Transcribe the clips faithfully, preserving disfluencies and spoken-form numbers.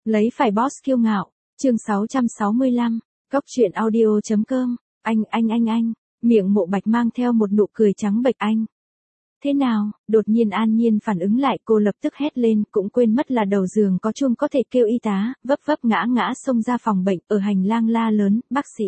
Lấy phải boss kiêu ngạo, chương sáu trăm sáu mươi lăm, Cóc truyện audio.com, anh anh anh anh, miệng Mộ Bạch mang theo một nụ cười trắng bệch anh. Thế nào, đột nhiên An Nhiên phản ứng lại, cô lập tức hét lên, cũng quên mất là đầu giường có chuông có thể kêu y tá, vấp vấp ngã ngã xông ra phòng bệnh, ở hành lang la lớn, bác sĩ.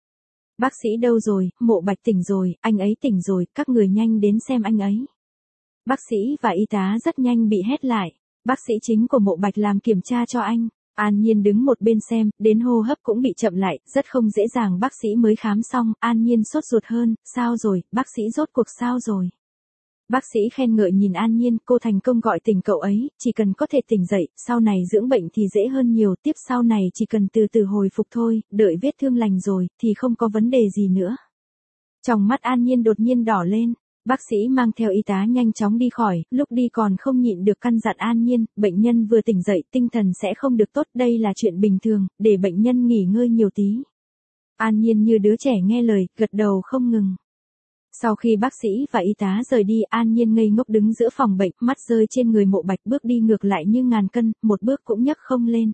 Bác sĩ đâu rồi, Mộ Bạch tỉnh rồi, anh ấy tỉnh rồi, các người nhanh đến xem anh ấy. Bác sĩ và y tá rất nhanh bị hét lại, bác sĩ chính của Mộ Bạch làm kiểm tra cho anh. An Nhiên đứng một bên xem, đến hô hấp cũng bị chậm lại, rất không dễ dàng. Bác sĩ mới khám xong, An Nhiên sốt ruột hơn, sao rồi, bác sĩ rốt cuộc sao rồi. Bác sĩ khen ngợi nhìn An Nhiên, cô thành công gọi tỉnh cậu ấy, chỉ cần có thể tỉnh dậy, sau này dưỡng bệnh thì dễ hơn nhiều, tiếp sau này chỉ cần từ từ hồi phục thôi, đợi vết thương lành rồi, thì không có vấn đề gì nữa. Trong mắt An Nhiên đột nhiên đỏ lên, bác sĩ mang theo y tá nhanh chóng đi khỏi, lúc đi còn không nhịn được căn dặn An Nhiên, bệnh nhân vừa tỉnh dậy, tinh thần sẽ không được tốt, đây là chuyện bình thường, để bệnh nhân nghỉ ngơi nhiều tí. An Nhiên như đứa trẻ nghe lời, gật đầu không ngừng. Sau khi bác sĩ và y tá rời đi, An Nhiên ngây ngốc đứng giữa phòng bệnh, mắt rơi trên người Mộ Bạch, bước đi ngược lại như ngàn cân, một bước cũng nhấc không lên.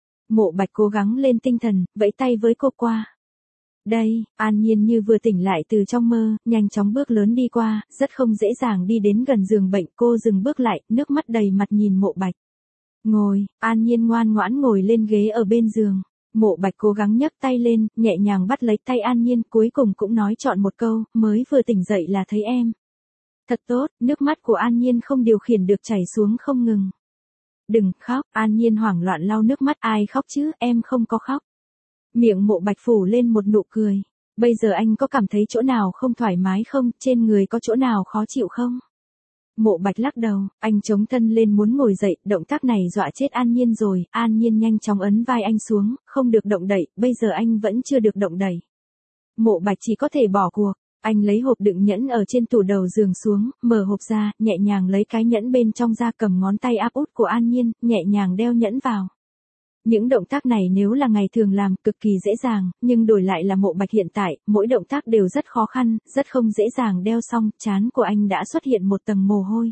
Mộ Bạch cố gắng lên tinh thần, vẫy tay với cô qua. Đây, An Nhiên như vừa tỉnh lại từ trong mơ, nhanh chóng bước lớn đi qua, rất không dễ dàng đi đến gần giường bệnh, cô dừng bước lại, nước mắt đầy mặt nhìn Mộ Bạch. Ngồi, An Nhiên ngoan ngoãn ngồi lên ghế ở bên giường. Mộ Bạch cố gắng nhấc tay lên, nhẹ nhàng bắt lấy tay An Nhiên, cuối cùng cũng nói trọn một câu, mới vừa tỉnh dậy là thấy em. Thật tốt, nước mắt của An Nhiên không điều khiển được chảy xuống không ngừng. Đừng khóc, An Nhiên hoảng loạn lau nước mắt, ai khóc chứ, em không có khóc. Miệng Mộ Bạch phủ lên một nụ cười. Bây giờ anh có cảm thấy chỗ nào không thoải mái không, trên người có chỗ nào khó chịu không? Mộ Bạch lắc đầu, anh chống thân lên muốn ngồi dậy, động tác này dọa chết An Nhiên rồi, An Nhiên nhanh chóng ấn vai anh xuống, không được động đậy, bây giờ anh vẫn chưa được động đậy. Mộ Bạch chỉ có thể bỏ cuộc, anh lấy hộp đựng nhẫn ở trên tủ đầu giường xuống, mở hộp ra, nhẹ nhàng lấy cái nhẫn bên trong ra, cầm ngón tay áp út của An Nhiên, nhẹ nhàng đeo nhẫn vào. Những động tác này nếu là ngày thường làm cực kỳ dễ dàng, nhưng đổi lại là Mộ Bạch hiện tại, mỗi động tác đều rất khó khăn, rất không dễ dàng đeo xong, trán của anh đã xuất hiện một tầng mồ hôi.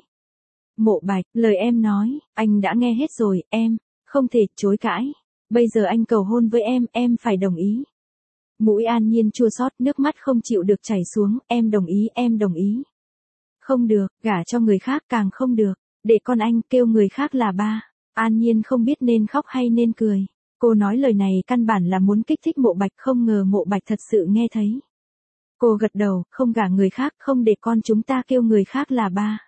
Mộ Bạch, lời em nói, anh đã nghe hết rồi, em, không thể chối cãi. Bây giờ anh cầu hôn với em, em phải đồng ý. Mũi An Nhiên chua xót, nước mắt không chịu được chảy xuống, em đồng ý, em đồng ý. Không được, gả cho người khác càng không được, để con anh kêu người khác là ba. An Nhiên không biết nên khóc hay nên cười. Cô nói lời này căn bản là muốn kích thích Mộ Bạch, không ngờ Mộ Bạch thật sự nghe thấy. Cô gật đầu, không gả người khác, không để con chúng ta kêu người khác là ba.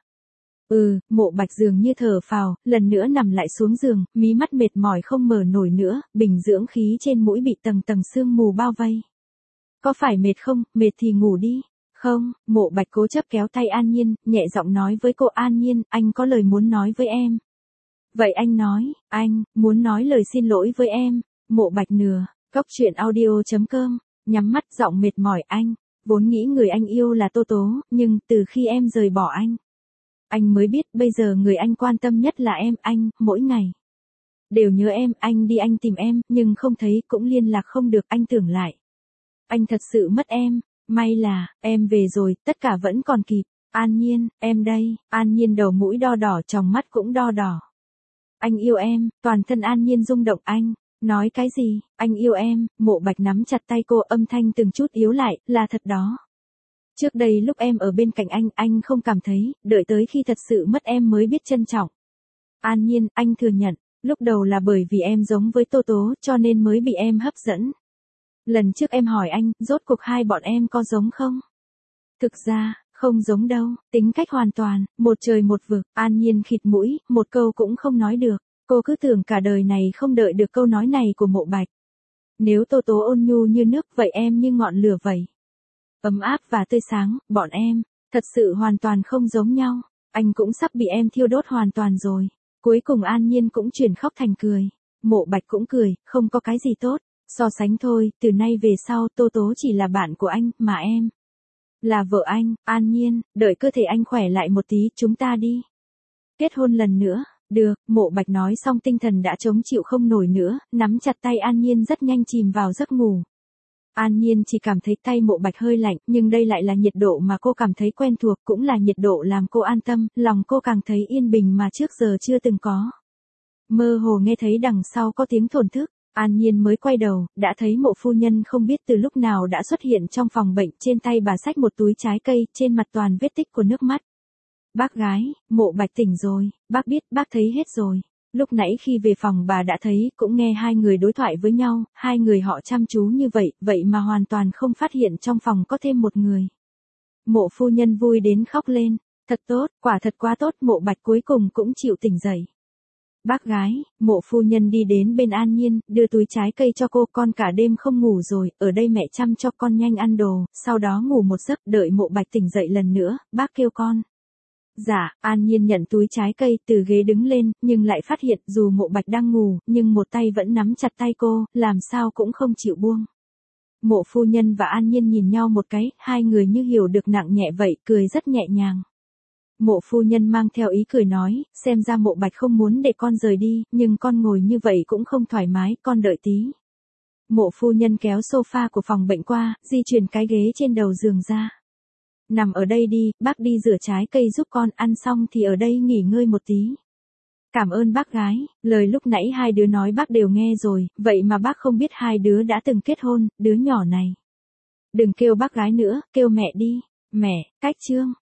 Ừ, Mộ Bạch dường như thở phào, lần nữa nằm lại xuống giường, mí mắt mệt mỏi không mở nổi nữa, bình dưỡng khí trên mũi bị tầng tầng sương mù bao vây. Có phải mệt không, mệt thì ngủ đi. Không, Mộ Bạch cố chấp kéo tay An Nhiên, nhẹ giọng nói với cô, An Nhiên, anh có lời muốn nói với em. Vậy anh nói, anh, muốn nói lời xin lỗi với em. Mộ Bạch nửa, Cóc truyện audio.com, nhắm mắt giọng mệt mỏi, anh, vốn nghĩ người anh yêu là Tô Tố, nhưng từ khi em rời bỏ anh, anh mới biết bây giờ người anh quan tâm nhất là em, anh, mỗi ngày đều nhớ em, anh đi anh tìm em, nhưng không thấy, cũng liên lạc không được, anh tưởng lại. Anh thật sự mất em, may là, em về rồi, tất cả vẫn còn kịp. An Nhiên, em đây, An Nhiên đầu mũi đo đỏ, tròng mắt cũng đo đỏ. Anh yêu em, toàn thân An Nhiên rung động, anh, nói cái gì, anh yêu em. Mộ Bạch nắm chặt tay cô, âm thanh từng chút yếu lại, là thật đó. Trước đây lúc em ở bên cạnh anh, anh không cảm thấy, đợi tới khi thật sự mất em mới biết trân trọng. An Nhiên, anh thừa nhận, lúc đầu là bởi vì em giống với Tô Tố, cho nên mới bị em hấp dẫn. Lần trước em hỏi anh, rốt cuộc hai bọn em có giống không? Thực ra, không giống đâu, tính cách hoàn toàn, một trời một vực. An Nhiên khịt mũi, một câu cũng không nói được. Cô cứ tưởng cả đời này không đợi được câu nói này của Mộ Bạch. Nếu Tô Tố ôn nhu như nước, vậy em như ngọn lửa vậy. Ấm áp và tươi sáng, bọn em, thật sự hoàn toàn không giống nhau. Anh cũng sắp bị em thiêu đốt hoàn toàn rồi. Cuối cùng An Nhiên cũng chuyển khóc thành cười. Mộ Bạch cũng cười, không có cái gì tốt. So sánh thôi, từ nay về sau Tô Tố chỉ là bạn của anh, mà em là vợ anh. An Nhiên, đợi cơ thể anh khỏe lại một tí, chúng ta đi kết hôn lần nữa. Được, Mộ Bạch nói xong tinh thần đã chống chịu không nổi nữa, nắm chặt tay An Nhiên rất nhanh chìm vào giấc ngủ. An Nhiên chỉ cảm thấy tay Mộ Bạch hơi lạnh, nhưng đây lại là nhiệt độ mà cô cảm thấy quen thuộc, cũng là nhiệt độ làm cô an tâm, lòng cô càng thấy yên bình mà trước giờ chưa từng có. Mơ hồ nghe thấy đằng sau có tiếng thổn thức, An Nhiên mới quay đầu, đã thấy Mộ phu nhân không biết từ lúc nào đã xuất hiện trong phòng bệnh, trên tay bà xách một túi trái cây, trên mặt toàn vết tích của nước mắt. Bác gái, Mộ Bạch tỉnh rồi, bác biết, bác thấy hết rồi. Lúc nãy khi về phòng bà đã thấy, cũng nghe hai người đối thoại với nhau, hai người họ chăm chú như vậy, vậy mà hoàn toàn không phát hiện trong phòng có thêm một người. Mộ phu nhân vui đến khóc lên, thật tốt, quả thật quá tốt, Mộ Bạch cuối cùng cũng chịu tỉnh dậy. Bác gái, Mộ phu nhân đi đến bên An Nhiên, đưa túi trái cây cho cô, con cả đêm không ngủ rồi, ở đây mẹ chăm cho con, nhanh ăn đồ, sau đó ngủ một giấc, đợi Mộ Bạch tỉnh dậy lần nữa, bác kêu con. Dạ, An Nhiên nhận túi trái cây, từ ghế đứng lên, nhưng lại phát hiện dù Mộ Bạch đang ngủ, nhưng một tay vẫn nắm chặt tay cô, làm sao cũng không chịu buông. Mộ phu nhân và An Nhiên nhìn nhau một cái, hai người như hiểu được nặng nhẹ vậy, cười rất nhẹ nhàng. Mộ phu nhân mang theo ý cười nói, xem ra Mộ Bạch không muốn để con rời đi, nhưng con ngồi như vậy cũng không thoải mái, con đợi tí. Mộ phu nhân kéo sofa của phòng bệnh qua, di chuyển cái ghế trên đầu giường ra. Nằm ở đây đi, bác đi rửa trái cây giúp con, ăn xong thì ở đây nghỉ ngơi một tí. Cảm ơn bác gái, lời lúc nãy hai đứa nói bác đều nghe rồi, vậy mà bác không biết hai đứa đã từng kết hôn, đứa nhỏ này. Đừng kêu bác gái nữa, kêu mẹ đi. Mẹ, cách chương.